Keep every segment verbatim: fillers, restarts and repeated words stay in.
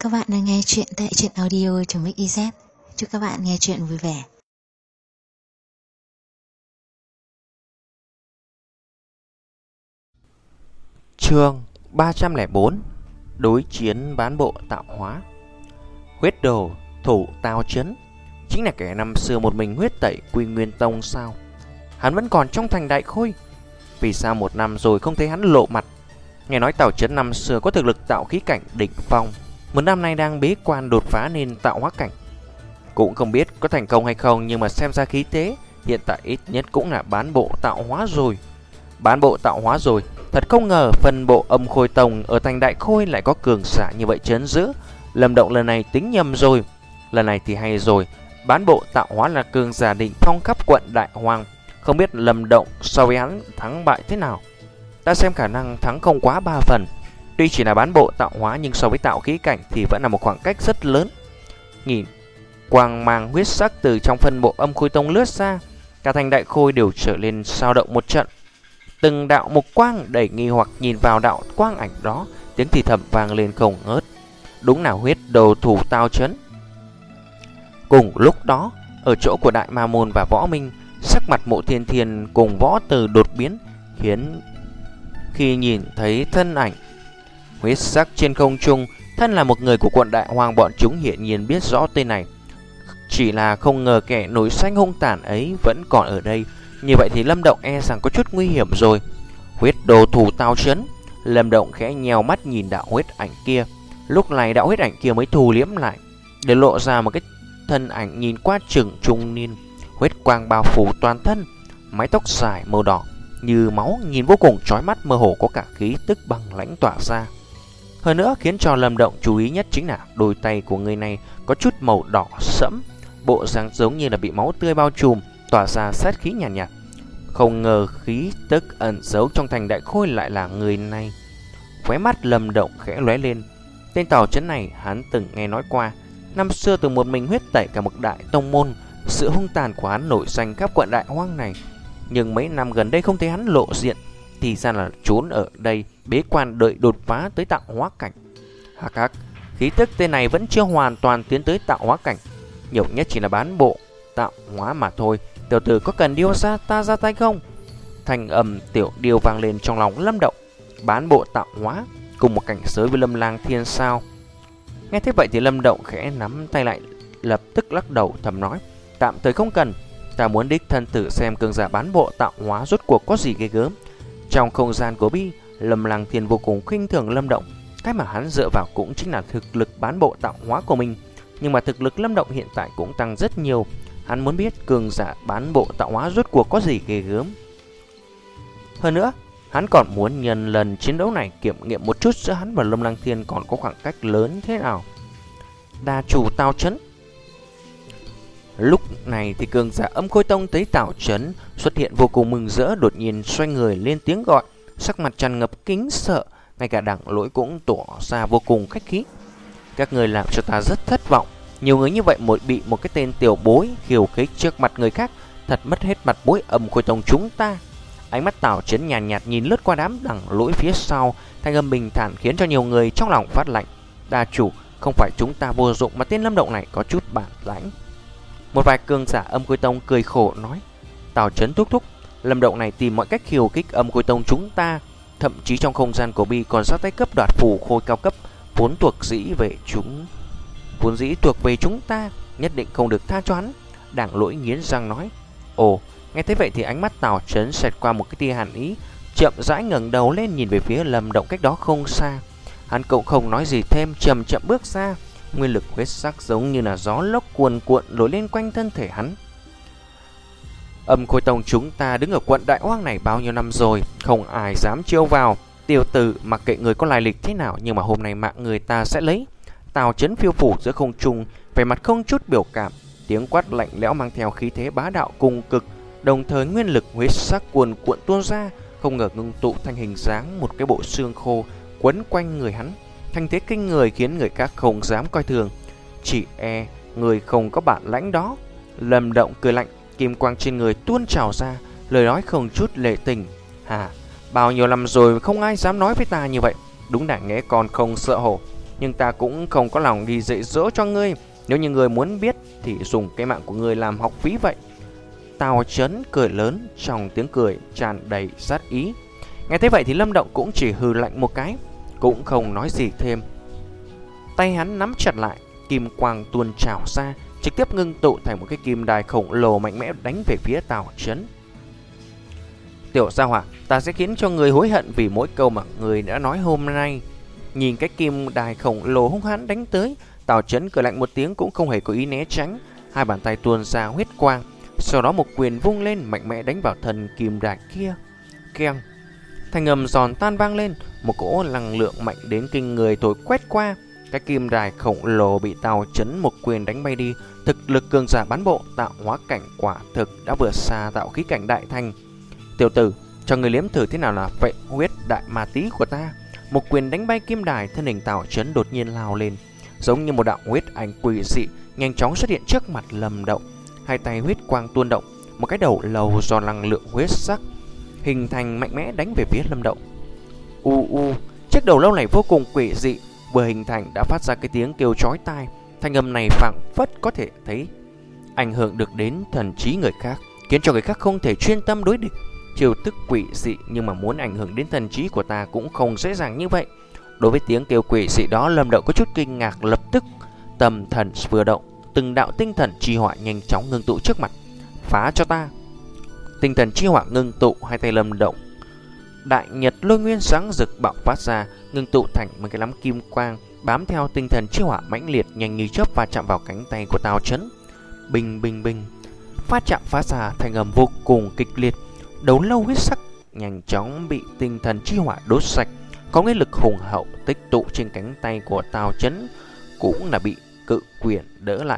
các bạn đang nghe chuyện tại truyện audio.mixyz. Chúc các bạn nghe chuyện vui vẻ. Chương ba trăm lẻ bốn. Đối chiến bán bộ tạo hóa. Huyết đồ thủ Tào Chấn chính là kẻ năm xưa một mình huyết tẩy Quy Nguyên Tông sao? Hắn vẫn còn trong thành Đại Khôi. Vì sao một năm rồi không thấy hắn lộ mặt? Nghe nói Tào Chấn năm xưa có thực lực tạo khí cảnh đỉnh phong, một năm nay đang bế quan đột phá nên tạo hóa cảnh. Cũng không biết có thành công hay không, nhưng mà xem ra khí thế hiện tại ít nhất cũng là bán bộ tạo hóa rồi. Bán bộ tạo hóa rồi. Thật không ngờ phân bộ Âm Khôi Tông ở thành Đại Khôi lại có cường giả như vậy trấn giữ. Lâm Động lần này tính nhầm rồi. Lần này thì hay rồi, bán bộ tạo hóa là cường giả đỉnh phong khắp quận Đại Hoang. Không biết Lâm Động so với hắn thắng bại thế nào. Ta xem khả năng thắng không quá ba phần. Tuy chỉ là bán bộ tạo hóa nhưng so với tạo khí cảnh thì vẫn là một khoảng cách rất lớn. Nhìn quang mang huyết sắc từ trong phân bộ Âm Khôi Tông lướt ra, cả thành Đại Khôi đều trở lên sao động một trận. Từng đạo mục quang đầy nghi hoặc nhìn vào đạo quang ảnh đó, tiếng thì thầm vang lên không ngớt. Đúng là huyết đồ thủ Tào Chấn. Cùng lúc đó, ở chỗ của Đại Ma Môn và Võ Minh, sắc mặt Mộ Thiên Thiên cùng Võ Từ đột biến, khiến khi nhìn thấy thân ảnh huyết sắc trên không trung, thân là một người của quận Đại Hoang, bọn chúng hiển nhiên biết rõ tên này. Chỉ là không ngờ kẻ nổi xanh hung tàn ấy vẫn còn ở đây. Như vậy thì Lâm Động e rằng có chút nguy hiểm rồi. Huyết đồ thủ Tào Chấn. Lâm Động khẽ nheo mắt nhìn đạo huyết ảnh kia. Lúc này đạo huyết ảnh kia mới thu liễm lại, để lộ ra một cái thân ảnh nhìn qua chừng trung niên, huyết quang bao phủ toàn thân, mái tóc dài màu đỏ như máu, nhìn vô cùng chói mắt, mơ hồ có cả khí tức băng lãnh tỏa ra. Hơn nữa khiến cho Lâm Động chú ý nhất chính là đôi tay của người này có chút màu đỏ sẫm, bộ dáng giống như là bị máu tươi bao trùm, tỏa ra sát khí nhàn nhạt, nhạt. Không ngờ khí tức ẩn giấu trong thành Đại Khôi lại là người này. Khóe mắt Lâm Động khẽ lóe lên. Tên Tào Chấn này hắn từng nghe nói qua. Năm xưa từng một mình huyết tẩy cả một đại tông môn. Sự hung tàn của hắn nổi danh khắp quận Đại Hoang này. Nhưng mấy năm gần đây không thấy hắn lộ diện, thì ra là trốn ở đây bế quan đợi đột phá tới tạo hóa cảnh. Hắc hắc, khí tức tên này vẫn chưa hoàn toàn tiến tới tạo hóa cảnh, nhiều nhất chỉ là bán bộ tạo hóa mà thôi. Tiểu tử có cần điêu ra ta ra tay không? Thanh âm tiểu điêu vang lên trong lòng Lâm Động. Bán bộ tạo hóa cùng một cảnh giới với Lâm Lang Thiên sao? Nghe thế vậy thì Lâm Động khẽ nắm tay lại, lập tức lắc đầu thầm nói: tạm thời không cần, ta muốn đích thân tử xem cường giả bán bộ tạo hóa rốt cuộc có gì ghê gớm. Trong không gian của Bi, Lâm Lang Thiên vô cùng khinh thường Lâm Động. Cái mà hắn dựa vào cũng chính là thực lực bán bộ tạo hóa của mình. Nhưng mà thực lực Lâm Động hiện tại cũng tăng rất nhiều. Hắn muốn biết cường giả bán bộ tạo hóa rốt cuộc có gì ghê gớm. Hơn nữa, hắn còn muốn nhân lần chiến đấu này kiểm nghiệm một chút giữa hắn và Lâm Lang Thiên còn có khoảng cách lớn thế nào. Đa chủ Tào Chấn. Lúc này thì cường giả Âm Khôi Tông thấy Tào Chấn xuất hiện vô cùng mừng rỡ, đột nhiên xoay người lên tiếng gọi, sắc mặt tràn ngập kính sợ, ngay cả Đặng Lỗi cũng tỏ ra vô cùng khách khí. Các người làm cho ta rất thất vọng. Nhiều người như vậy một bị một cái tên tiểu bối khiêu khích trước mặt người khác, thật mất hết mặt mũi Âm Khôi Tông chúng ta. Ánh mắt Tào Chấn nhàn nhạt, nhạt nhìn lướt qua đám Đặng Lỗi phía sau, thanh âm bình thản khiến cho nhiều người trong lòng phát lạnh. Đa chủ, không phải chúng ta vô dụng mà tên Lâm Động này có chút bản lãnh. Một vài cường giả Âm Khôi Tông cười khổ nói: Tào Chấn thúc thúc, Lâm Động này tìm mọi cách khiêu khích Âm Khôi Tông chúng ta, thậm chí trong không gian của Bi còn ra tay cấp đoạt phù khôi cao cấp vốn thuộc dĩ về chúng vốn dĩ thuộc về chúng ta, nhất định không được tha cho hắn. Đảng Lỗi nghiến răng nói. Ồ, nghe thế vậy thì ánh mắt Tào Chấn xẹt qua một cái tia hàn ý, chậm rãi ngẩng đầu lên nhìn về phía Lâm Động cách đó không xa. Hắn cũng không nói gì thêm, chậm chậm bước ra, nguyên lực huyết sắc giống như là gió lốc cuồn cuộn nổi lên quanh thân thể hắn. Âm Khôi Tông chúng ta đứng ở quận Đại Hoang này bao nhiêu năm rồi, không ai dám chiêu vào. Tiểu tử, mặc kệ người có lai lịch thế nào, nhưng mà hôm nay mạng người ta sẽ lấy. Tào Chấn phiêu phủ giữa không trung, vẻ mặt không chút biểu cảm, tiếng quát lạnh lẽo mang theo khí thế bá đạo cùng cực, đồng thời nguyên lực huyết sắc cuồn cuộn tuôn ra, không ngờ ngưng tụ thành hình dáng một cái bộ xương khô quấn quanh người hắn. Thanh thế kinh người khiến người khác không dám coi thường. Chỉ e người không có bản lãnh đó. Lâm Động cười lạnh, kim quang trên người tuôn trào ra, lời nói không chút lệ tình. Hà, bao nhiêu năm rồi không ai dám nói với ta như vậy. Đúng là nghe con không sợ hổ. nhưng ta cũng không có lòng đi dạy dỗ cho ngươi. Nếu như ngươi muốn biết thì dùng cái mạng của ngươi làm học phí vậy. Tào Chấn cười lớn, trong tiếng cười tràn đầy sát ý. Nghe thế vậy thì Lâm Động cũng chỉ hừ lạnh một cái, cũng không nói gì thêm. Tay hắn nắm chặt lại, kim quang tuôn trào ra, trực tiếp ngưng tụ thành một cái kim đài khổng lồ mạnh mẽ đánh về phía Tào Chấn. Tiểu gia hỏa, ta sẽ khiến cho người hối hận vì mỗi câu mà người đã nói hôm nay. Nhìn cái kim đài khổng lồ hung hãn đánh tới, Tào Chấn cười lạnh một tiếng cũng không hề có ý né tránh, hai bàn tay tuôn ra huyết quang, sau đó một quyền vung lên mạnh mẽ đánh vào thân kim đài kia. Keng, thanh âm giòn tan vang lên, một cỗ năng lượng mạnh đến kinh người thổi quét qua. Cái kim đài khổng lồ bị Tào Chấn một quyền đánh bay đi. Thực lực cường giả bán bộ tạo hóa cảnh quả thực đã vượt xa tạo khí cảnh đại thành. Tiểu tử, cho người liếm thử thế nào là vệ huyết đại ma tí của ta. Một quyền đánh bay kim đài, thân hình Tào Chấn đột nhiên lao lên, giống như một đạo huyết ảnh quỷ dị nhanh chóng xuất hiện trước mặt Lâm Động. Hai tay huyết quang tuôn động, một cái đầu lâu do năng lượng huyết sắc hình thành mạnh mẽ đánh về phía Lâm Động. U u, chiếc đầu lâu này vô cùng quỷ dị, vừa hình thành đã phát ra cái tiếng kêu chói tai. Thanh âm này phảng phất có thể thấy ảnh hưởng được đến thần trí người khác, khiến cho người khác không thể chuyên tâm đối địch. Chiêu thức quỷ dị nhưng mà muốn ảnh hưởng đến thần trí của ta cũng không dễ dàng như vậy. Đối với tiếng kêu quỷ dị đó, Lâm Động có chút kinh ngạc, lập tức tâm thần vừa động, từng đạo tinh thần chi hỏa nhanh chóng ngưng tụ trước mặt. Phá cho ta! Tinh thần chi hỏa ngưng tụ, hai tay Lâm Động đại nhật lôi nguyên sáng rực bạo phát ra, ngưng tụ thành một cái nắm kim quang, bám theo tinh thần chi hỏa mãnh liệt nhanh như chớp và chạm vào cánh tay của Tào Chấn. Bình bình bình, phát chạm phát ra thành âm vô cùng kịch liệt. Đầu lâu huyết sắc nhanh chóng bị tinh thần chi hỏa đốt sạch, có nguyên lực hùng hậu tích tụ trên cánh tay của Tào Chấn cũng là bị cự quyền đỡ lại.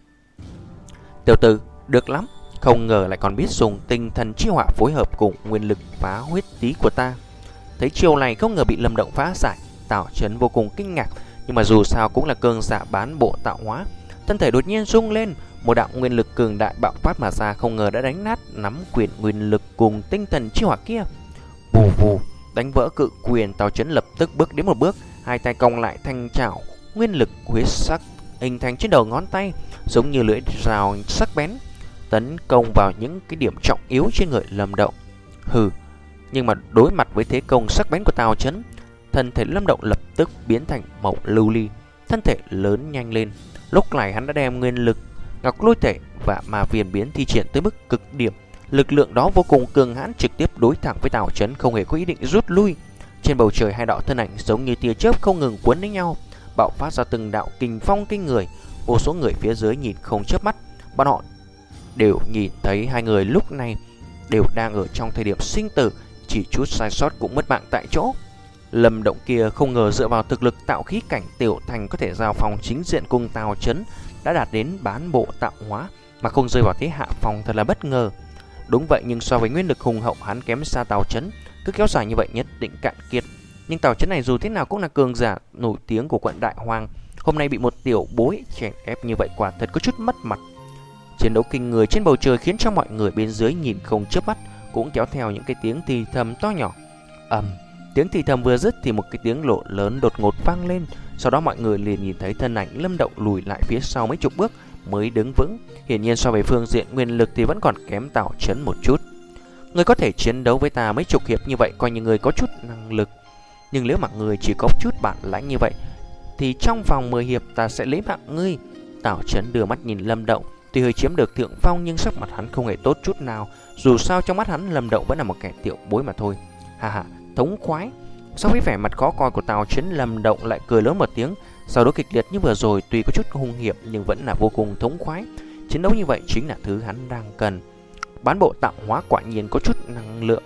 Tiểu tử, được lắm, không ngờ lại còn biết dùng tinh thần chi hỏa phối hợp cùng nguyên lực phá huyết tí của ta. Thấy chiêu này không ngờ bị Lâm Động phá giải, Tào Chấn vô cùng kinh ngạc, nhưng mà dù sao cũng là cường giả bán bộ tạo hóa, thân thể đột nhiên rung lên, một đạo nguyên lực cường đại bạo phát mà ra, không ngờ đã đánh nát nắm quyền nguyên lực cùng tinh thần chi hỏa kia. Vù vù, đánh vỡ cự quyền, Tào Chấn lập tức bước đến một bước, hai tay cong lại thanh chảo, nguyên lực huyết sắc hình thành trên đầu ngón tay, giống như lưỡi rào sắc bén, tấn công vào những cái điểm trọng yếu trên người Lâm Động. Hừ, nhưng mà đối mặt với thế công sắc bén của Tào Chấn, thân thể Lâm Động lập tức biến thành màu lưu ly, thân thể lớn nhanh lên. Lúc này hắn đã đem nguyên lực ngọc lôi thể và ma viền biến thi triển tới mức cực điểm. Lực lượng đó vô cùng cường hãn, trực tiếp đối thẳng với Tào Chấn, không hề có ý định rút lui. Trên bầu trời, hai đạo thân ảnh giống như tia chớp không ngừng cuốn lấy nhau, bạo phát ra từng đạo kình phong kinh người. Vô số người phía dưới nhìn không chớp mắt, bọn họ đều nhìn thấy hai người lúc này đều đang ở trong thời điểm sinh tử, chỉ chút sai sót cũng mất mạng tại chỗ. Lâm Động kia không ngờ dựa vào thực lực tạo khí cảnh tiểu thành có thể giao phòng chính diện cùng Tào Chấn, đã đạt đến bán bộ tạo hóa mà không rơi vào thế hạ phòng, thật là bất ngờ. Đúng vậy, nhưng so với nguyên lực hùng hậu, hắn kém xa Tào Chấn, cứ kéo dài như vậy nhất định cạn kiệt. Nhưng Tào Chấn này dù thế nào cũng là cường giả nổi tiếng của quận Đại Hoang, hôm nay bị một tiểu bối chèn ép như vậy quả thật có chút mất mặt. Chiến đấu kinh người trên bầu trời khiến cho mọi người bên dưới nhìn không chớp mắt, cũng kéo theo những cái tiếng thì thầm to nhỏ. Ầm, um, tiếng thì thầm vừa dứt thì một cái tiếng nổ lớn đột ngột vang lên, sau đó mọi người liền nhìn thấy thân ảnh Lâm Động lùi lại phía sau mấy chục bước mới đứng vững. Hiển nhiên so với phương diện nguyên lực thì vẫn còn kém Tào Chấn một chút. Người có thể chiến đấu với ta mấy chục hiệp như vậy coi như người có chút năng lực, nhưng nếu mà người chỉ có chút bản lãnh như vậy thì trong vòng mười hiệp ta sẽ lấy mạng ngươi. Tào Chấn đưa mắt nhìn Lâm Động, tuy hơi chiếm được thượng phong nhưng sắc mặt hắn không hề tốt chút nào. Dù sao trong mắt hắn Lâm Động vẫn là một kẻ tiểu bối mà thôi. Ha ha, thống khoái. Sau với vẻ mặt khó coi của Tào Chấn, Lâm Động lại cười lớn một tiếng. Sau đó kịch liệt như vừa rồi, tuy có chút hung hiểm nhưng vẫn là vô cùng thống khoái. Chiến đấu như vậy chính là thứ hắn đang cần. Bán bộ tạo hóa quả nhiên có chút năng lượng,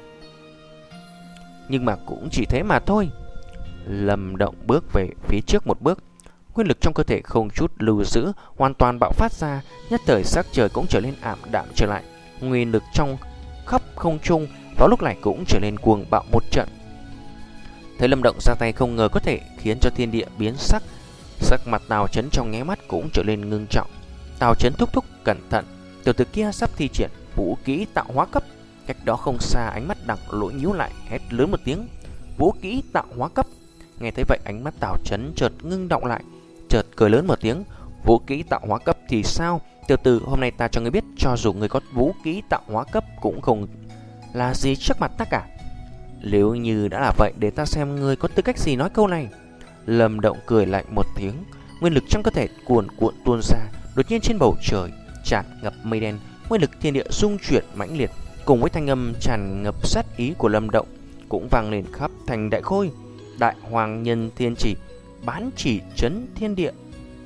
nhưng mà cũng chỉ thế mà thôi. Lâm Động bước về phía trước một bước, nguyên lực trong cơ thể không chút lưu giữ, hoàn toàn bạo phát ra. Nhất thời sắc trời cũng trở nên ảm đạm trở lại, nguyên lực trong khắp không trung vào lúc này cũng trở nên cuồng bạo một trận. Thấy Lâm Động ra tay không ngờ có thể khiến cho thiên địa biến sắc, sắc mặt Tào Chấn trong nháy mắt cũng trở nên ngưng trọng. Tào Chấn thúc thúc cẩn thận, tiểu tử kia sắp thi triển vũ kỹ tạo hóa cấp. Cách đó không xa, ánh mắt Đặng Lỗi nhíu lại, hét lớn một tiếng: vũ kỹ tạo hóa cấp. Nghe thấy vậy ánh mắt Tào Chấn chợt ngưng động lại, chợt cười lớn một tiếng. Vũ kỹ tạo hóa cấp thì sao? Tiểu tử, hôm nay ta cho ngươi biết, cho dù ngươi có vũ kỹ tạo hóa cấp cũng không là gì trước mặt ta cả. Nếu như đã là vậy, để ta xem ngươi có tư cách gì nói câu này. Lâm Động cười lạnh một tiếng, nguyên lực trong cơ thể cuồn cuộn tuôn ra. Đột nhiên trên bầu trời tràn ngập mây đen, nguyên lực thiên địa rung chuyển mãnh liệt, cùng với thanh âm tràn ngập sát ý của Lâm Động cũng vang lên khắp thành Đại Khôi. Đại Hoàng Nhân Thiên Chỉ, bán chỉ trấn thiên địa.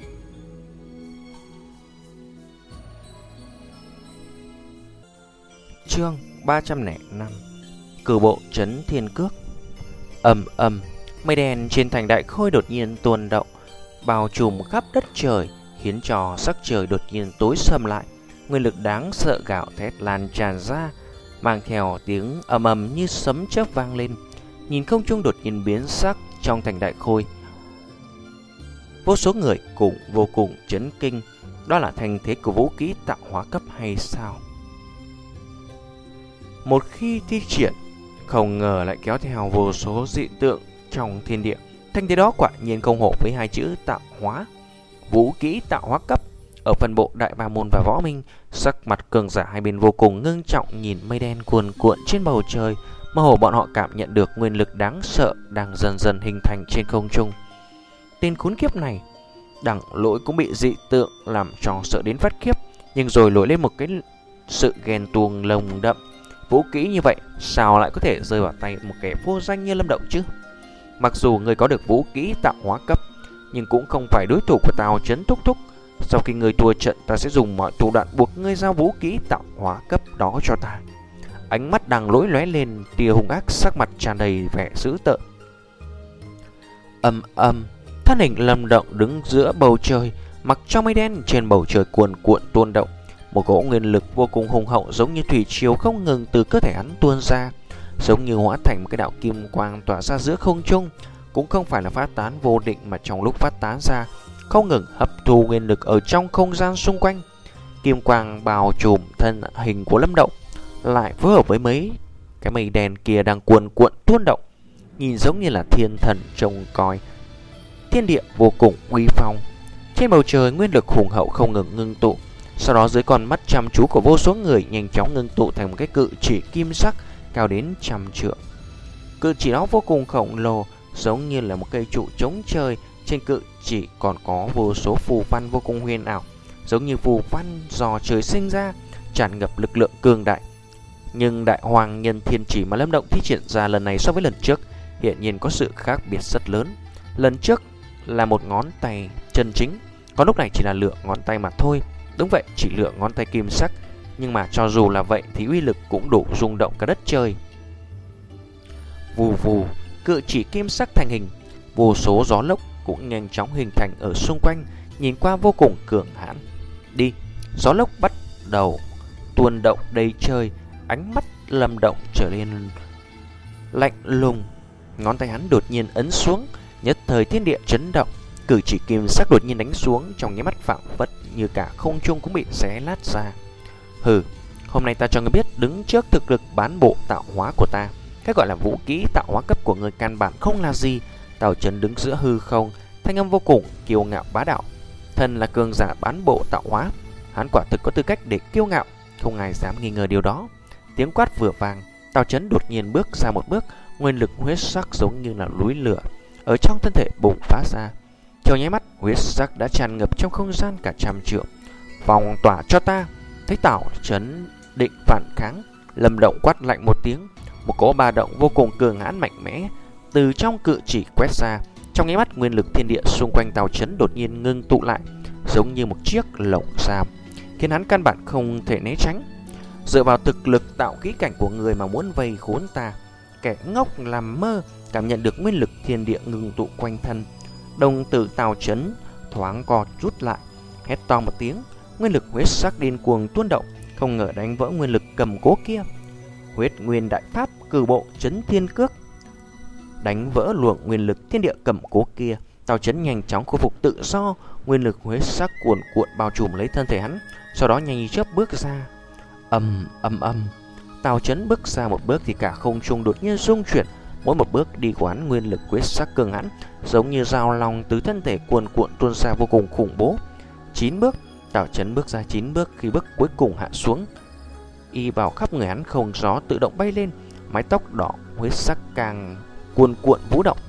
Chương ba trăm lẻ năm, cử bộ trấn thiên cước. Ầm ầm, mây đen trên thành Đại Khôi đột nhiên tuôn động, bao trùm khắp đất trời, khiến cho sắc trời đột nhiên tối sầm lại. Nguyên lực đáng sợ gạo thét lan tràn ra, mang theo tiếng ầm ầm như sấm chớp vang lên. Nhìn không trung đột nhiên biến sắc trong thành Đại Khôi, vô số người cũng vô cùng chấn kinh. Đó là thành thế của vũ kỹ tạo hóa cấp hay sao? Một khi thi triển, không ngờ lại kéo theo vô số dị tượng trong thiên địa. Thành thế đó quả nhiên không hổ với hai chữ tạo hóa. Vũ kỹ tạo hóa cấp. Ở phần bộ Đại Ba Môn và Võ Minh, sắc mặt cường giả hai bên vô cùng ngưng trọng, nhìn mây đen cuồn cuộn trên bầu trời. Mơ hồ bọn họ cảm nhận được nguyên lực đáng sợ đang dần dần hình thành trên không trung. Tên khốn kiếp này, Đẳng Lỗi cũng bị dị tượng làm cho sợ đến phát khiếp, nhưng rồi nổi lên một cái sự ghen tuông lồng đậm. Vũ kỹ như vậy sao lại có thể rơi vào tay một kẻ vô danh như Lâm Động chứ? Mặc dù người có được vũ kỹ tạo hóa cấp, nhưng cũng không phải đối thủ của Tào Chấn thúc thúc. Sau khi người thua trận, ta sẽ dùng mọi thủ đoạn buộc ngươi giao vũ kỹ tạo hóa cấp đó cho ta. Ánh mắt Đằng Lỗi lóe lên tia hung ác, sắc mặt tràn đầy vẻ dữ tợn. Âm âm, thân hình Lâm Động đứng giữa bầu trời, mặc trong mây đen trên bầu trời cuồn cuộn tuôn động. Một cỗ nguyên lực vô cùng hùng hậu giống như thủy triều không ngừng từ cơ thể hắn tuôn ra, giống như hóa thành một cái đạo kim quang tỏa ra giữa không trung. Cũng không phải là phát tán vô định, mà trong lúc phát tán ra không ngừng hấp thu nguyên lực ở trong không gian xung quanh. Kim quang bao trùm thân hình của Lâm Động, lại phối hợp với mấy cái mây đen kia đang cuồn cuộn tuôn động, nhìn giống như là thiên thần trông coi. Thiên địa vô cùng uy phong. Trên bầu trời nguyên lực hùng hậu không ngừng ngưng tụ, sau đó dưới con mắt chăm chú của vô số người nhanh chóng ngưng tụ thành một cái cự chỉ kim sắc cao đến trăm trượng. Cự chỉ đó vô cùng khổng lồ, giống như là một cây trụ chống trời. Trên cự chỉ còn có vô số phù văn vô cùng huyền ảo, giống như phù văn do trời sinh ra, tràn ngập lực lượng cường đại. Nhưng Đại Hoàng Nhân Thiên Chỉ mà Lâm Động thi triển ra lần này so với lần trước hiện nhiên có sự khác biệt rất lớn. Lần trước là một ngón tay chân chính, còn lúc này chỉ là lựa ngón tay mà thôi. Đúng vậy, chỉ lựa ngón tay kim sắc, nhưng mà cho dù là vậy thì uy lực cũng đủ rung động cả đất trời. Vù vù, cự chỉ kim sắc thành hình, vô số gió lốc cũng nhanh chóng hình thành ở xung quanh, nhìn qua vô cùng cường hãn. Đi, gió lốc bắt đầu tuôn động đầy trời. Ánh mắt Lâm Động trở nên lạnh lùng, ngón tay hắn đột nhiên ấn xuống, nhất thời thiên địa chấn động. Cử chỉ kim sắc đột nhiên đánh xuống, trong nháy mắt phảng phất như cả không trung cũng bị xé lát ra. Hừ, hôm nay ta cho ngươi biết, đứng trước thực lực bán bộ tạo hóa của ta, cái gọi là vũ kỹ tạo hóa cấp của người căn bản không là gì. Tào Chấn đứng giữa hư không, thanh âm vô cùng kiêu ngạo bá đạo. Thân là cường giả bán bộ tạo hóa, hắn quả thực có tư cách để kiêu ngạo, không ai dám nghi ngờ điều đó. Tiếng quát vừa vang, Tào Chấn đột nhiên bước ra một bước, nguyên lực huyết sắc giống như là núi lửa ở trong thân thể bùng phát ra. Trong nháy mắt, huyết sắc đã tràn ngập trong không gian cả trăm trượng. Phong tỏa cho ta! Thấy Tào Chấn định phản kháng, Lâm Động quát lạnh một tiếng, một cỗ ba động vô cùng cường hãn mạnh mẽ từ trong cự chỉ quét ra. Trong nháy mắt, nguyên lực thiên địa xung quanh Tào Chấn đột nhiên ngưng tụ lại, giống như một chiếc lồng giam, khiến hắn căn bản không thể né tránh. Dựa vào thực lực tạo khí cảnh của người mà muốn vây khốn ta, kẻ ngốc làm mơ. Cảm nhận được nguyên lực thiên địa ngưng tụ quanh thân, đồng tử Tào Chấn thoáng co rút lại, hét to một tiếng, nguyên lực huyết sắc điên cuồng tuôn động, không ngờ đánh vỡ nguyên lực cầm cố kia. Huyết nguyên đại pháp cử bộ chấn thiên cước, đánh vỡ luồng nguyên lực thiên địa cầm cố kia. Tào Chấn nhanh chóng khôi phục tự do, nguyên lực huyết sắc cuồn cuộn bao trùm lấy thân thể hắn, sau đó nhanh như chớp bước ra. Ầm ầm ầm, Tào Chấn bước ra một bước thì cả không trung đột nhiên rung chuyển, Mỗi một bước đi của hắn nguyên lực huyết sắc cường hãn, giống như dao long từ thân thể cuồn cuộn tuôn ra vô cùng khủng bố. Chín bước, Tào Chấn bước ra chín bước, khi bước cuối cùng hạ xuống, y bào khắp người hắn không gió tự động bay lên, mái tóc đỏ huyết sắc càng cuồn cuộn vũ động.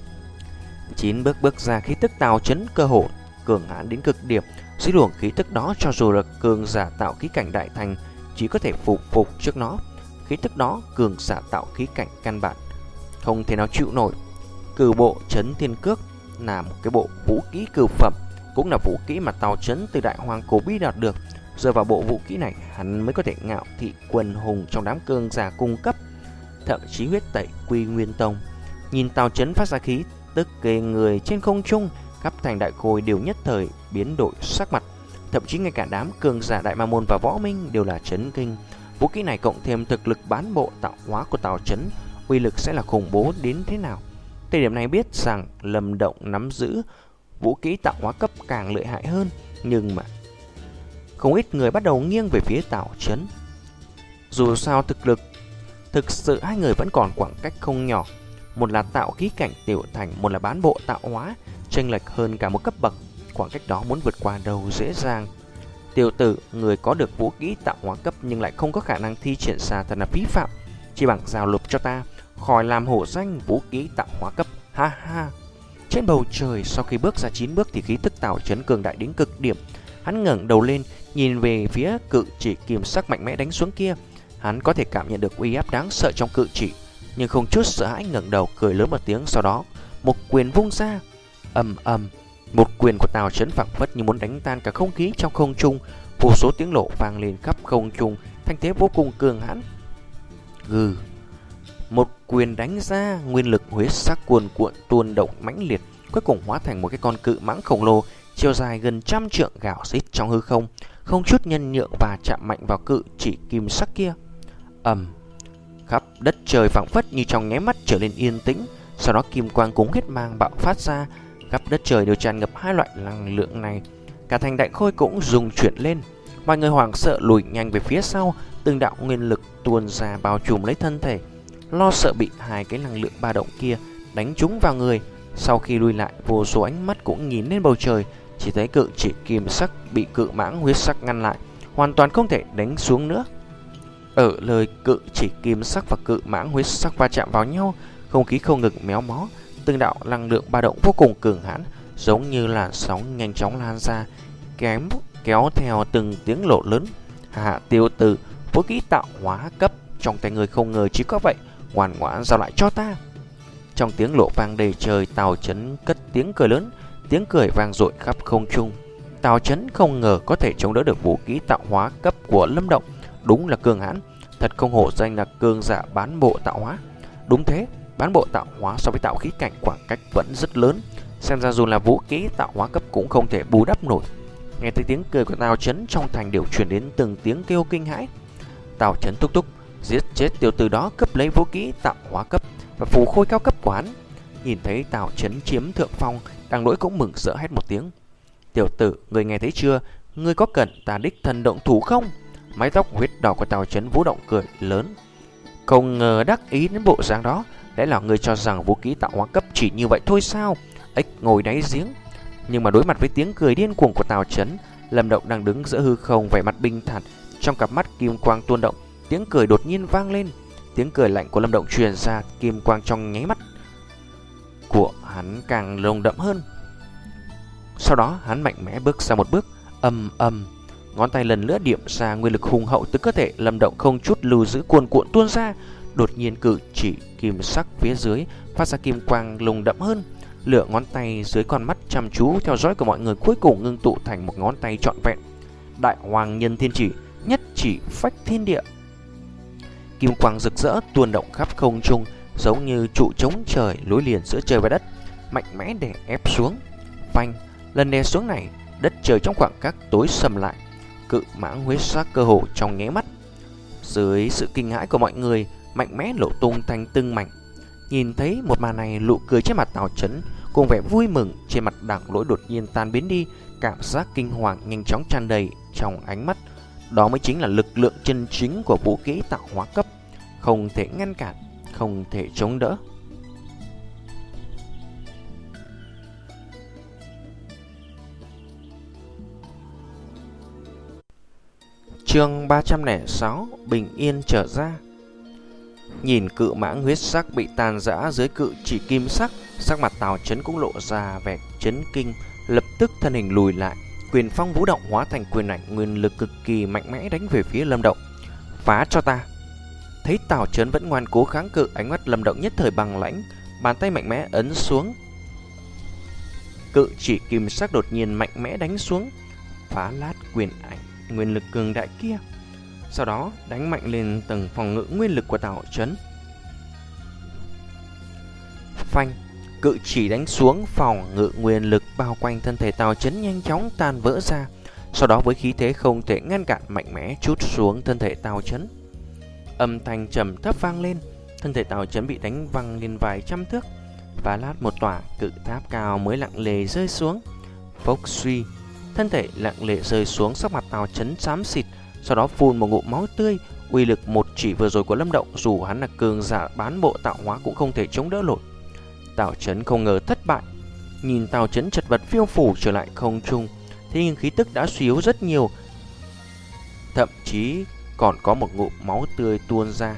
Chín bước bước ra, khí tức Tào Chấn cơ hồ cường hãn đến cực điểm. Dưới luồng khí tức đó, cho dù là cường giả tạo khí cảnh đại thành chỉ có thể phục phục trước nó. Khí tức đó, cường giả tạo khí cảnh căn bản không thể nào chịu nổi. Cửu bộ Chấn Thiên Cước là một cái bộ vũ khí cửu phẩm, cũng là vũ khí mà Tào Chấn từ Đại Hoàng Cổ Bi đạt được. Dựa vào bộ vũ khí này, hắn mới có thể ngạo thị quần hùng trong đám cường giả cung cấp, thậm chí huyết tẩy Quy Nguyên Tông. Nhìn Tào Chấn phát ra khí tức ghê người trên không trung, khắp thành đại khôi đều nhất thời biến đổi sắc mặt, thậm chí ngay cả đám cường giả Đại Ma Môn và Võ Minh đều là chấn kinh. Vũ khí này cộng thêm thực lực bán bộ tạo hóa của Tào Chấn, uy lực sẽ là khủng bố đến thế nào. Thời điểm này biết rằng Lâm Động nắm giữ vũ khí tạo hóa cấp càng lợi hại hơn, nhưng mà không ít người bắt đầu nghiêng về phía Tào Chấn. Dù sao thực lực thực sự hai người vẫn còn khoảng cách không nhỏ, một là tạo khí cảnh tiểu thành, một là bán bộ tạo hóa, chênh lệch hơn cả một cấp bậc. Khoảng cách đó muốn vượt qua đâu dễ dàng. Tiểu tử, người có được vũ khí tạo hóa cấp nhưng lại không có khả năng thi triển ra thật là phí phạm. Chỉ bằng giao lục cho ta, khỏi làm hổ danh vũ khí tạo hóa cấp. Ha ha. Trên bầu trời, sau khi bước ra chín bước thì khí tức Tào Chấn cường đại đến cực điểm. Hắn ngẩng đầu lên, nhìn về phía cự chỉ kim sắc mạnh mẽ đánh xuống kia. Hắn có thể cảm nhận được uy áp đáng sợ trong cự chỉ, nhưng không chút sợ hãi ngẩng đầu cười lớn một tiếng, sau đó một quyền vung ra. Ầm ầm, một quyền của Tào Chấn phảng phất như muốn đánh tan cả không khí trong không trung, vô số tiếng nổ vang lên khắp không trung, thanh thế vô cùng cường hãn. Gừ, một quyền đánh ra, nguyên lực huyết sắc cuồn cuộn tuôn động mãnh liệt, cuối cùng hóa thành một cái con cự mãng khổng lồ, chiều dài gần trăm trượng gào rít trong hư không, không chút nhân nhượng và chạm mạnh vào cự chỉ kim sắc kia. Ầm, khắp đất trời phảng phất như trong nháy mắt trở nên yên tĩnh, sau đó kim quang cùng huyết mang bạo phát ra, khắp đất trời đều tràn ngập hai loại năng lượng này. Cả thành đại khôi cũng rung chuyển lên, mọi người hoảng sợ lùi nhanh về phía sau, từng đạo nguyên lực tuôn ra bao trùm lấy thân thể, lo sợ bị hai cái năng lượng ba động kia đánh trúng vào người. Sau khi lùi lại, vô số ánh mắt cũng nhìn lên bầu trời, chỉ thấy cự chỉ kim sắc bị cự mãng huyết sắc ngăn lại, hoàn toàn không thể đánh xuống nữa. Ở lời cự chỉ kim sắc và cự mãng huyết sắc va chạm vào nhau, không khí không ngừng méo mó, từng đạo năng lượng ba động vô cùng cường hãn, giống như là sóng nhanh chóng lan ra, kém kéo theo từng tiếng lộ lớn. Hạ tiêu tử, vũ khí tạo hóa cấp trong tay người không ngờ chỉ có vậy, ngoan ngoãn giao lại cho ta. Trong tiếng lộ vang đầy trời, Tào Chấn cất tiếng cười lớn, tiếng cười vang dội khắp không trung. Tào Chấn không ngờ có thể chống đỡ được vũ khí tạo hóa cấp của Lâm Động, đúng là cường hãn, thật không hổ danh là cường giả bán bộ tạo hóa. Đúng thế, bán bộ tạo hóa so với tạo khí cảnh khoảng cách vẫn rất lớn, xem ra dù là vũ khí tạo hóa cấp cũng không thể bù đắp nổi. Nghe thấy tiếng cười của Tào Chấn, trong thành đều truyền đến từng tiếng kêu kinh hãi. Tào Chấn thúc thúc, giết chết tiểu tử đó, cướp lấy vũ khí tạo hóa cấp và phù khôi cao cấp của hắn. Nhìn thấy Tào Chấn chiếm thượng phong, Đằng Lỗi cũng mừng rỡ hét một tiếng. Tiểu tử, người nghe thấy chưa? Ngươi có cần ta đích thân động thủ không? Mái tóc huyết đỏ của Tào Chấn vũ động cười lớn, không ngờ đắc ý đến bộ dáng đó. Lẽ là ngươi cho rằng vũ khí tạo hóa cấp chỉ như vậy thôi sao? Ếch ngồi đáy giếng. Nhưng mà đối mặt với tiếng cười điên cuồng của Tào Chấn, Lâm Động đang đứng giữa hư không, vẻ mặt bình thản, trong cặp mắt kim quang tuôn động. Tiếng cười đột nhiên vang lên, tiếng cười lạnh của Lâm Động truyền ra, kim quang trong nháy mắt của hắn càng nồng đậm hơn. Sau đó hắn mạnh mẽ bước ra một bước, ầm ầm, ngón tay lần nữa điểm ra, nguyên lực hùng hậu từ cơ thể Lâm Động không chút lưu giữ cuồn cuộn tuôn ra. Đột nhiên cử chỉ kim sắc phía dưới phát ra kim quang lùng đậm hơn, lửa ngón tay dưới con mắt chăm chú theo dõi của mọi người cuối cùng ngưng tụ thành một ngón tay trọn vẹn. Đại Hoàng Nhân Thiên Chỉ, nhất chỉ phách thiên địa. Kim quang rực rỡ tuôn động khắp không trung, giống như trụ chống trời nối liền giữa trời và đất, mạnh mẽ đè ép xuống. Phanh, lần đè xuống này, đất trời trong khoảng khắc tối sầm lại, cự mãng huyết sắc cơ hồ trong nháy mắt. Dưới sự kinh hãi của mọi người, mạnh mẽ nổ tung thành từng mảnh. Nhìn thấy một màn này, nụ cười trên mặt Tào Chấn cùng vẻ vui mừng trên mặt Đằng Lỗi đột nhiên tan biến đi, cảm giác kinh hoàng nhanh chóng tràn đầy trong ánh mắt. Đó mới chính là lực lượng chân chính của vũ khí tạo hóa cấp, không thể ngăn cản, không thể chống đỡ. Chương ba trăm lẻ sáu Bình yên trở ra. Nhìn cự mãng huyết sắc bị tàn rã dưới cự chỉ kim sắc, sắc mặt Tào Chấn cũng lộ ra vẻ chấn kinh, lập tức thân hình lùi lại, quyền phong vũ động hóa thành quyền ảnh nguyên lực cực kỳ mạnh mẽ đánh về phía Lâm Động. Phá cho ta! Thấy Tào Chấn vẫn ngoan cố kháng cự, ánh mắt Lâm Động nhất thời bằng lãnh, bàn tay mạnh mẽ ấn xuống. Cự chỉ kim sắc đột nhiên mạnh mẽ đánh xuống, phá lát quyền ảnh nguyên lực cường đại kia, sau đó đánh mạnh lên tầng phòng ngự nguyên lực của Tào Chấn. Phanh! Cự chỉ đánh xuống, phòng ngự nguyên lực bao quanh thân thể Tào Chấn nhanh chóng tan vỡ ra, sau đó với khí thế không thể ngăn cản mạnh mẽ trút xuống thân thể Tào Chấn. Âm thanh trầm thấp vang lên, thân thể Tào Chấn bị đánh văng lên vài trăm thước, và lát một tòa cự tháp cao mới lặng lề rơi xuống. Phốc suy! Thân thể lặng lệ rơi xuống, sắc mặt Tào Chấn xám xịt, sau đó phun một ngụm máu tươi. Uy lực một chỉ vừa rồi của Lâm Động, dù hắn là cường giả bán bộ tạo hóa cũng không thể chống đỡ nổi. Tào Chấn không ngờ thất bại, nhìn Tào Chấn chật vật phiêu phủ trở lại không trung, thế nhưng khí tức đã suy yếu rất nhiều, thậm chí còn có một ngụm máu tươi tuôn ra.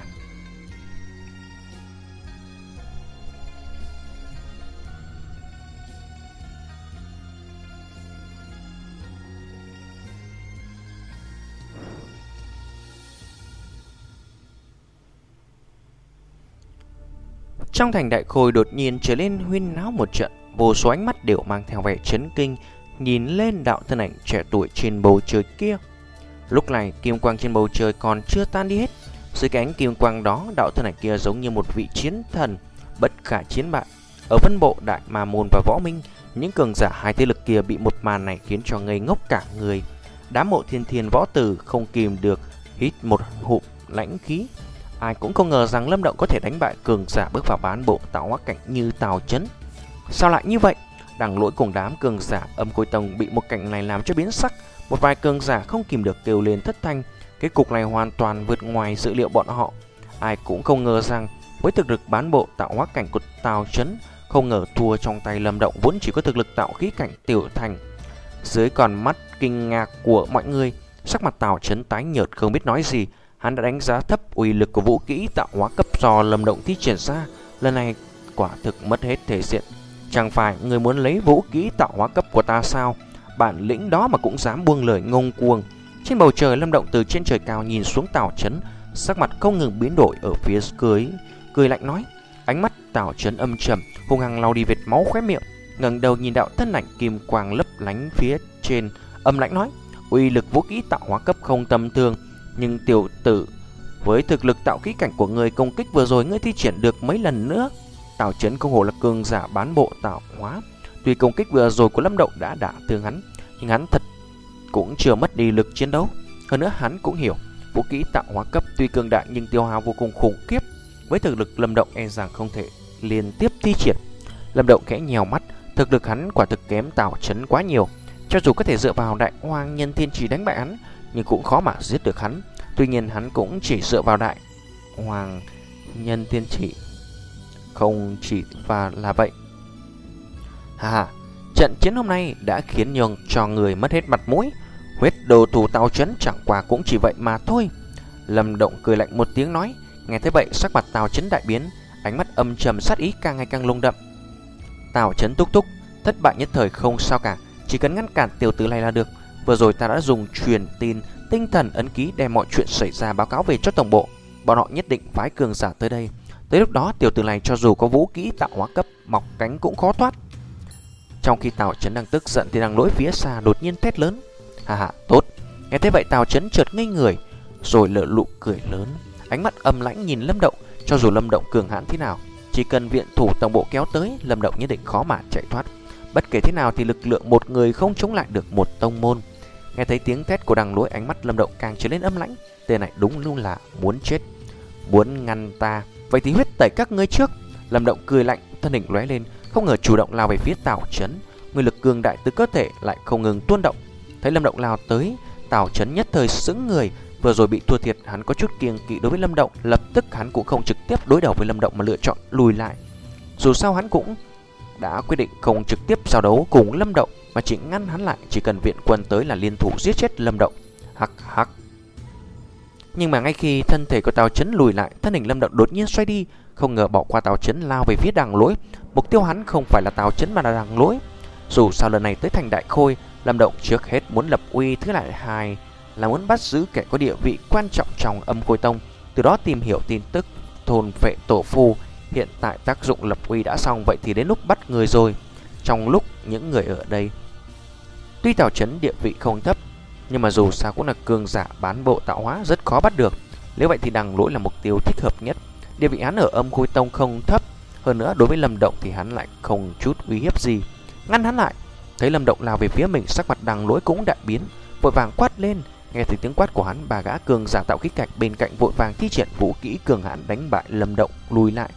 Trong thành Đại Khôi đột nhiên trở lên huyên náo một trận, vô số ánh mắt đều mang theo vẻ chấn kinh nhìn lên đạo thân ảnh trẻ tuổi trên bầu trời kia. Lúc này kim quang trên bầu trời còn chưa tan đi hết, dưới cái ánh kim quang đó, đạo thân ảnh kia giống như một vị chiến thần bất khả chiến bại. Ở Vân Bộ, Đại Ma Môn và Võ Minh, những cường giả hai thế lực kia bị một màn này khiến cho ngây ngốc cả người. Đám Mộ Thiên Thiên võ tử không kìm được hít một hụm lãnh khí. Ai cũng không ngờ rằng Lâm Động có thể đánh bại cường giả bước vào bán bộ tạo hóa cảnh như Tào Chấn. Sao lại như vậy? Đằng Lỗi cùng đám cường giả Âm Khôi Tông bị một cảnh này làm cho biến sắc. Một vài cường giả không kìm được kêu lên thất thanh. Cái cục này hoàn toàn vượt ngoài dự liệu bọn họ. Ai cũng không ngờ rằng với thực lực bán bộ tạo hóa cảnh của Tào Chấn, không ngờ thua trong tay Lâm Động vốn chỉ có thực lực tạo khí cảnh tiểu thành. Dưới con mắt kinh ngạc của mọi người, sắc mặt Tào Chấn tái nhợt không biết nói gì. Hắn đã đánh giá thấp uy lực của vũ kỹ tạo hóa cấp do Lâm Động thi triển ra, lần này quả thực mất hết thể diện. Chẳng phải người muốn lấy vũ kỹ tạo hóa cấp của ta sao? Bản lĩnh đó mà cũng dám buông lời ngông cuồng. Trên bầu trời, Lâm Động từ trên trời cao nhìn xuống Tào Chấn, sắc mặt không ngừng biến đổi ở phía dưới, cười lạnh nói. Ánh mắt Tào Chấn âm trầm, hung hăng lau đi vệt máu khóe miệng, ngẩng đầu nhìn đạo thân ảnh kim quang lấp lánh phía trên, âm lãnh nói: uy lực vũ kỹ tạo hóa cấp không tầm thường, nhưng tiểu tử, với thực lực tạo khí cảnh của người, công kích vừa rồi ngươi thi triển được mấy lần nữa. Tào Chấn không hổ là cường giả bán bộ tạo hóa, tuy công kích vừa rồi của Lâm Động đã đả thương hắn, nhưng hắn thật cũng chưa mất đi lực chiến đấu. Hơn nữa hắn cũng hiểu, vũ kỹ tạo hóa cấp tuy cường đại nhưng tiêu hao vô cùng khủng khiếp, với thực lực Lâm Động e rằng không thể liên tiếp thi triển. Lâm Động khẽ nhèo mắt, thực lực hắn quả thực kém Tào Chấn quá nhiều. Cho dù có thể dựa vào Đại Hoang Nhân Thiên Chỉ đánh bại hắn, nhưng cũng khó mà giết được hắn. Tuy nhiên hắn cũng chỉ dựa vào Đại Hoàng Nhân Thiên Chỉ không chỉ và là vậy. Hà hà, trận chiến hôm nay đã khiến nhường cho người mất hết mặt mũi. Huyết đồ thủ Tào Chấn chẳng qua cũng chỉ vậy mà thôi. Lâm Động cười lạnh một tiếng nói. Nghe thế vậy, sắc mặt Tào Chấn đại biến, ánh mắt âm trầm sát ý càng ngày càng lung đậm. Tào Chấn túc túc, thất bại nhất thời không sao cả, chỉ cần ngăn cản tiểu tử này là được. Vừa rồi ta đã dùng truyền tin tinh thần ấn ký đem mọi chuyện xảy ra báo cáo về cho tổng bộ, bọn họ nhất định phái cường giả tới đây. Tới lúc đó tiểu tử này cho dù có vũ kỹ tạo hóa cấp mọc cánh cũng khó thoát. Trong khi Tào Chấn đang tức giận thì Đằng Lỗi phía xa đột nhiên thét lớn. Hà hà, tốt. Nghe thế vậy Tào Chấn chợt ngây người, rồi lợ lụ cười lớn, ánh mắt âm lãnh nhìn Lâm Động. Cho dù Lâm Động cường hãn thế nào, chỉ cần viện thủ tổng bộ kéo tới, Lâm Động nhất định khó mà chạy thoát. Bất kể thế nào thì lực lượng một người không chống lại được một tông môn. Nghe thấy tiếng thét của Đằng Lỗi, ánh mắt Lâm Động càng trở lên âm lãnh. Tên này đúng luôn là muốn chết. Muốn ngăn ta, vậy thì huyết tẩy các ngươi trước. Lâm Động cười lạnh, thân hình lóe lên, không ngờ chủ động lao về phía Tào Chấn. Nguyên lực cường đại từ cơ thể lại không ngừng tuôn động. Thấy Lâm Động lao tới, Tào Chấn nhất thời sững người. Vừa rồi bị thua thiệt, hắn có chút kiêng kỵ đối với Lâm Động, lập tức hắn cũng không trực tiếp đối đầu với Lâm Động mà lựa chọn lùi lại. Dù sao hắn cũng đã quyết định không trực tiếp giao đấu cùng Lâm Động, mà chỉ ngăn hắn lại, chỉ cần viện quân tới là liên thủ giết chết Lâm Động. Hắc hắc. Nhưng mà ngay khi thân thể của Tào Chấn lùi lại, thân hình Lâm Động đột nhiên xoay đi, không ngờ bỏ qua Tào Chấn lao về phía Đằng Lỗi. Mục tiêu hắn không phải là Tào Chấn mà là Đằng Lỗi. Dù sao lần này tới thành Đại Khôi, Lâm Động trước hết muốn lập uy, thứ lại hai là muốn bắt giữ kẻ có địa vị quan trọng trong Âm Khôi Tông, từ đó tìm hiểu tin tức thôn vệ tổ phu. Hiện tại tác dụng lập uy đã xong, vậy thì đến lúc bắt người rồi. Trong lúc những người ở đây, tuy Tào Chấn địa vị không thấp, nhưng mà dù sao cũng là cường giả bán bộ tạo hóa, rất khó bắt được. Nếu vậy thì Đằng Lỗi là mục tiêu thích hợp nhất. Địa vị hắn ở Âm Khôi Tông không thấp, hơn nữa đối với Lâm Động thì hắn lại không chút uy hiếp gì. Ngăn hắn lại, thấy Lâm Động lao về phía mình, sắc mặt Đằng Lỗi cũng đại biến, vội vàng quát lên. Nghe thấy tiếng quát của hắn, bà gã cường giả tạo khí cảnh bên cạnh vội vàng thi triển vũ kỹ cường hãn đánh bại Lâm Động lùi lại.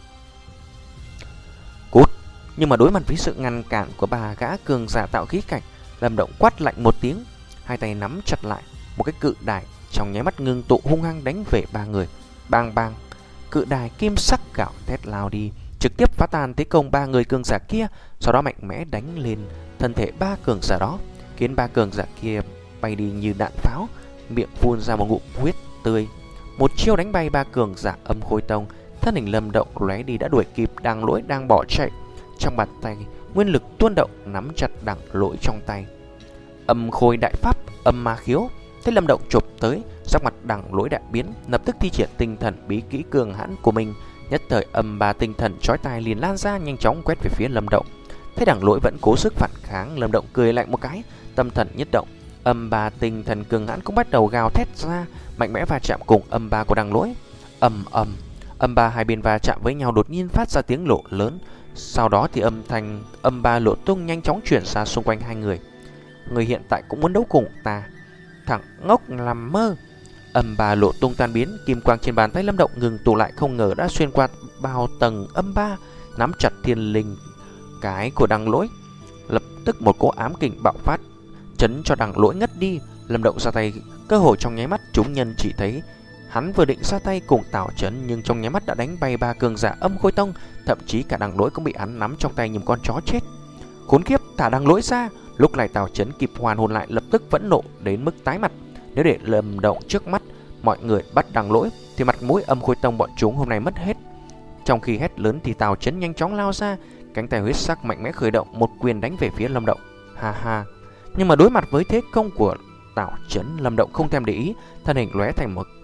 Cút! Nhưng mà đối mặt với sự ngăn cản của bà gã cường giả tạo khí cảnh, Lâm Động quát lạnh một tiếng, hai tay nắm chặt lại một cái cự đài, trong nháy mắt ngưng tụ hung hăng đánh về ba người. Bang bang, cự đài kim sắc gạo thét lao đi, trực tiếp phá tan thế công ba người cường giả kia, sau đó mạnh mẽ đánh lên thân thể ba cường giả đó, khiến ba cường giả kia bay đi như đạn pháo, miệng phun ra một ngụm huyết tươi. Một chiêu đánh bay ba cường giả Âm Khôi Tông, thân hình Lâm Động lóe đi đã đuổi kịp Đằng Lỗi đang bỏ chạy. Trong bàn tay nguyên lực tuôn động, nắm chặt Đằng Lỗi trong tay. Âm Khôi đại pháp, Âm Ma Khiếu. Thấy Lâm Động chụp tới, sắc mặt Đằng Lỗi đại biến, lập tức thi triển tinh thần bí kỹ cường hãn của mình. Nhất thời âm ba tinh thần chói tai liền lan ra, nhanh chóng quét về phía Lâm Động. Thấy Đằng Lỗi vẫn cố sức phản kháng, Lâm Động cười lạnh một cái, tâm thần nhất động, âm ba tinh thần cường hãn cũng bắt đầu gào thét ra, mạnh mẽ va chạm cùng âm ba của Đằng Lỗi. Ầm ầm, âm ba hai bên va chạm với nhau đột nhiên phát ra tiếng nổ lớn, sau đó thì âm thanh âm ba lộ tung nhanh chóng chuyển ra xung quanh hai người. Người hiện tại cũng muốn đấu cùng ta, thằng ngốc làm mơ. Âm ba lộ tung tan biến, kim quang trên bàn tay Lâm Động ngừng tụ lại, không ngờ đã xuyên qua bao tầng âm ba, nắm chặt thiên linh cái của Đằng Lỗi. Lập tức một cỗ ám kình bạo phát, chấn cho Đằng Lỗi ngất đi. Lâm Động ra tay, cơ hội trong nháy mắt, chúng nhân chỉ thấy hắn vừa định ra tay cùng Tào Chấn, nhưng trong nháy mắt đã đánh bay ba cường giả Âm Khôi Tông, thậm chí cả Đằng Lỗi cũng bị hắn nắm trong tay như một con chó chết. Khốn kiếp, thả Đằng Lỗi ra! Lúc này Tào Chấn kịp hoàn hồn lại, lập tức phẫn nộ đến mức tái mặt. Nếu để Lâm Động trước mắt mọi người bắt Đằng Lỗi thì mặt mũi Âm Khôi Tông bọn chúng hôm nay mất hết. Trong khi hét lớn thì Tào Chấn nhanh chóng lao ra, cánh tay huyết sắc mạnh mẽ khởi động, một quyền đánh về phía Lâm Động. Ha ha! Nhưng mà đối mặt với thế công của Tào Chấn, Lâm Động không thèm để ý, thân hình lóe thành một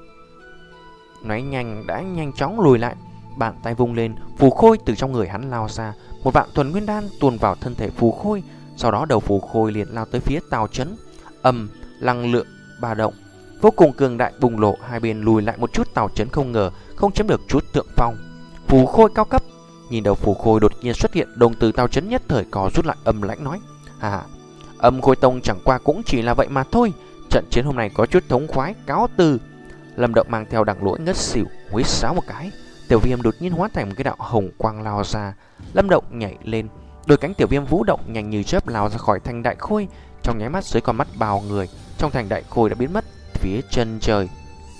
nói nhanh đã nhanh chóng lùi lại. Bàn tay vung lên, phù khôi từ trong người hắn lao ra, một vạn thuần nguyên đan tuôn vào thân thể phù khôi. Sau đó đầu phù khôi liền lao tới phía Tào Chấn. Ầm, năng lượng ba động vô cùng cường đại bùng lộ, hai bên lùi lại một chút. Tào Chấn không ngờ không chiếm được chút thượng phong. Phù khôi cao cấp, nhìn đầu phù khôi đột nhiên xuất hiện, đồng từ Tào Chấn nhất thời có rút lại, âm lãnh nói: "À, Âm Khôi Tông chẳng qua cũng chỉ là vậy mà thôi. Trận chiến hôm nay có chút thống khoái, cáo từ." Lâm Động mang theo Đằng Lỗi ngất xỉu, huýt sáo một cái, Tiểu Viêm đột nhiên hóa thành một cái đạo hồng quang lao ra. Lâm Động nhảy lên, đôi cánh Tiểu Viêm vũ động nhanh như chớp lao ra khỏi thành Đại Khôi. Trong nháy mắt dưới con mắt bao người, trong thành Đại Khôi đã biến mất phía chân trời.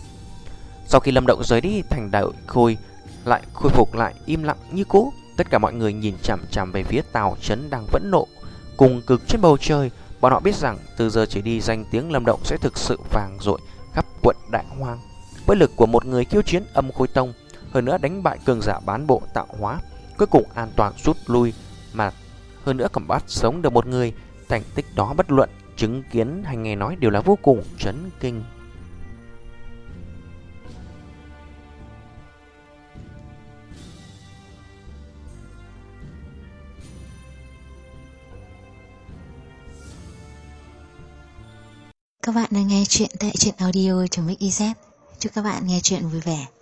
Sau khi Lâm Động rời đi, thành Đại Khôi lại khôi phục lại im lặng như cũ. Tất cả mọi người nhìn chằm chằm về phía Tào Chấn đang vẫn nộ cùng cực trên bầu trời. Bọn họ biết rằng từ giờ trở đi, danh tiếng Lâm Động sẽ thực sự vang dội khắp quận Đại Hoang. Với lực của một người khiêu chiến Âm Khôi Tông, hơn nữa đánh bại cường giả bán bộ tạo hóa, cuối cùng an toàn rút lui, mà hơn nữa còn bắt sống được một người. Thành tích đó bất luận chứng kiến hay nghe nói đều là vô cùng chấn kinh. Các bạn đang nghe chuyện tại truyện audio.mixyz. Chúc các bạn nghe chuyện vui vẻ.